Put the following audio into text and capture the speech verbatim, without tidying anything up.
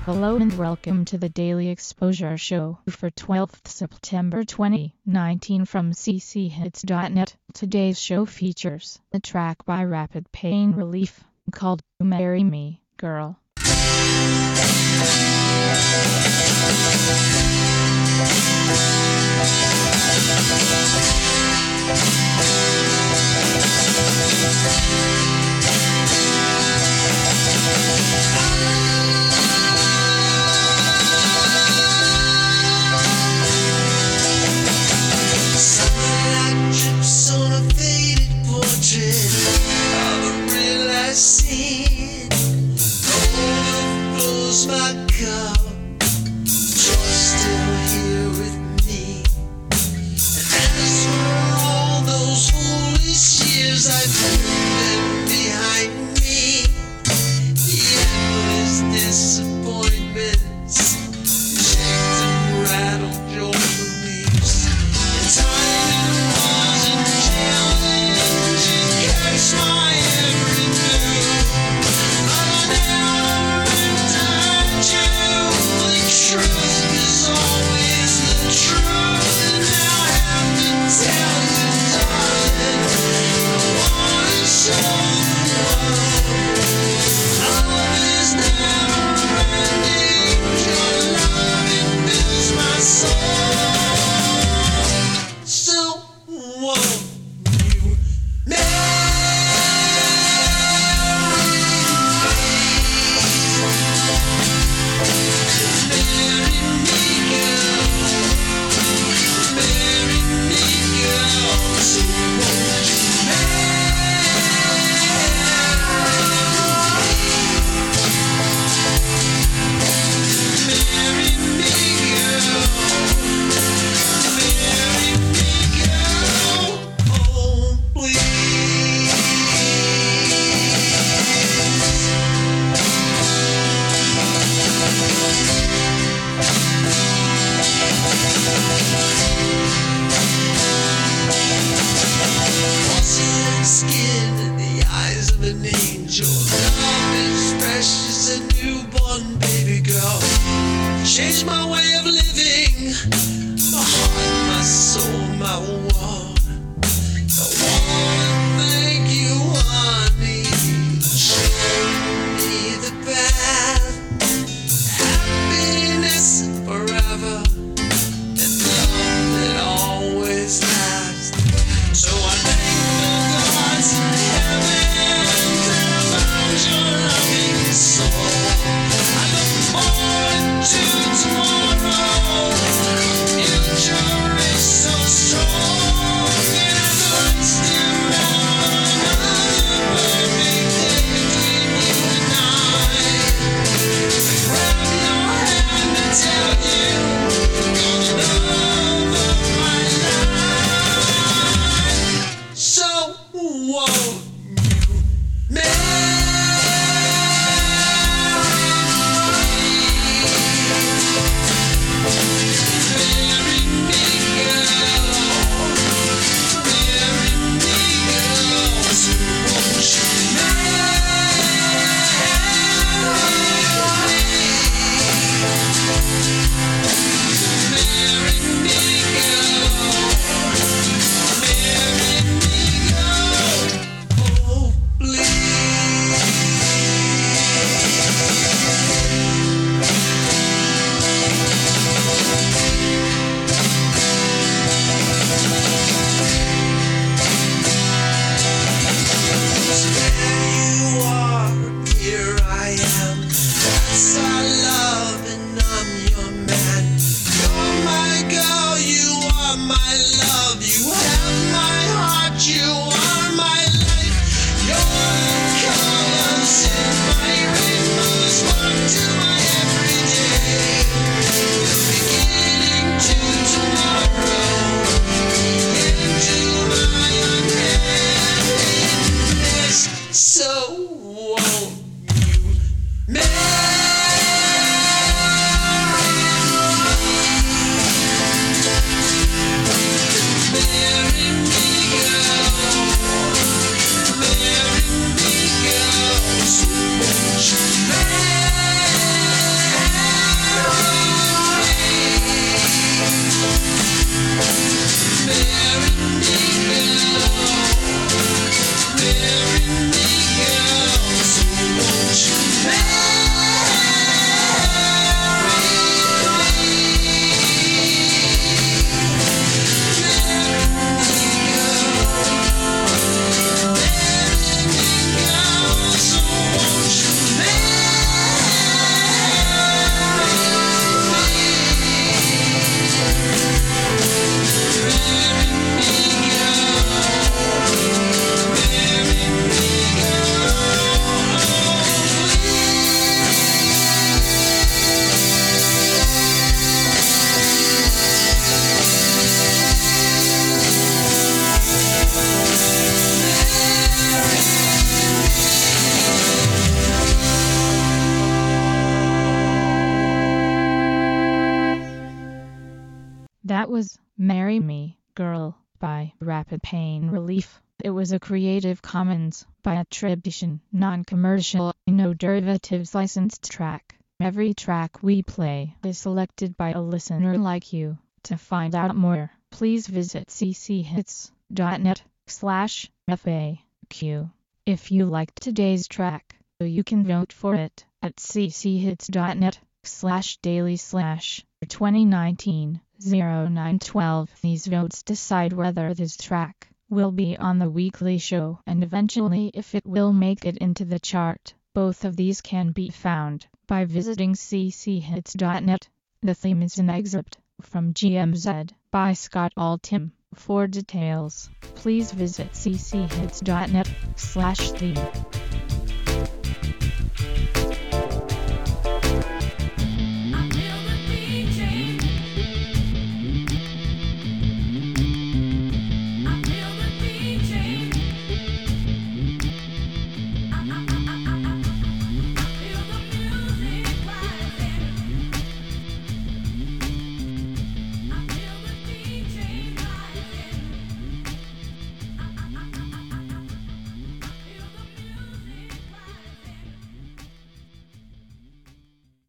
Hello and welcome to the Daily Exposure Show for twelfth September twenty nineteen from c c hits dot net. Today's show features a track by Rapid Pain Relief called Marry Me, Girl. My cup, you're still here with me. And as for all those foolish years I put them behind me, the endless disappointments shaked and rattled your beliefs. And time and walls and challenges catch my every move. I never truth is always the truth, and now I have to tell you, darling, I wanna show the world love is never ending. Your love, it fills my soul. So won't you marry? Skin in the eyes of an angel. Love is precious, a newborn baby girl. Changed my way of living, my heart, my soul, my world. I wanna thank you, honey, showing me the path, happiness forever, and love that always lasts. So I thank the gods in heaven that found That was Marry Me, Girl by Rapid Pain Relief. It was a Creative Commons by attribution, non-commercial, no derivatives licensed track. Every track we play is selected by a listener like you. To find out more, please visit cchits.net slash FAQ. If you liked today's track, you can vote for it at cchits.net slash daily slash twenty nineteen oh nine twelve. These votes decide whether this track will be on the weekly show and eventually if it will make it into the chart. Both of these can be found by visiting cchits.net. The theme is an excerpt from G M Z by Scott Altham. For details, please visit cchits.net slash theme.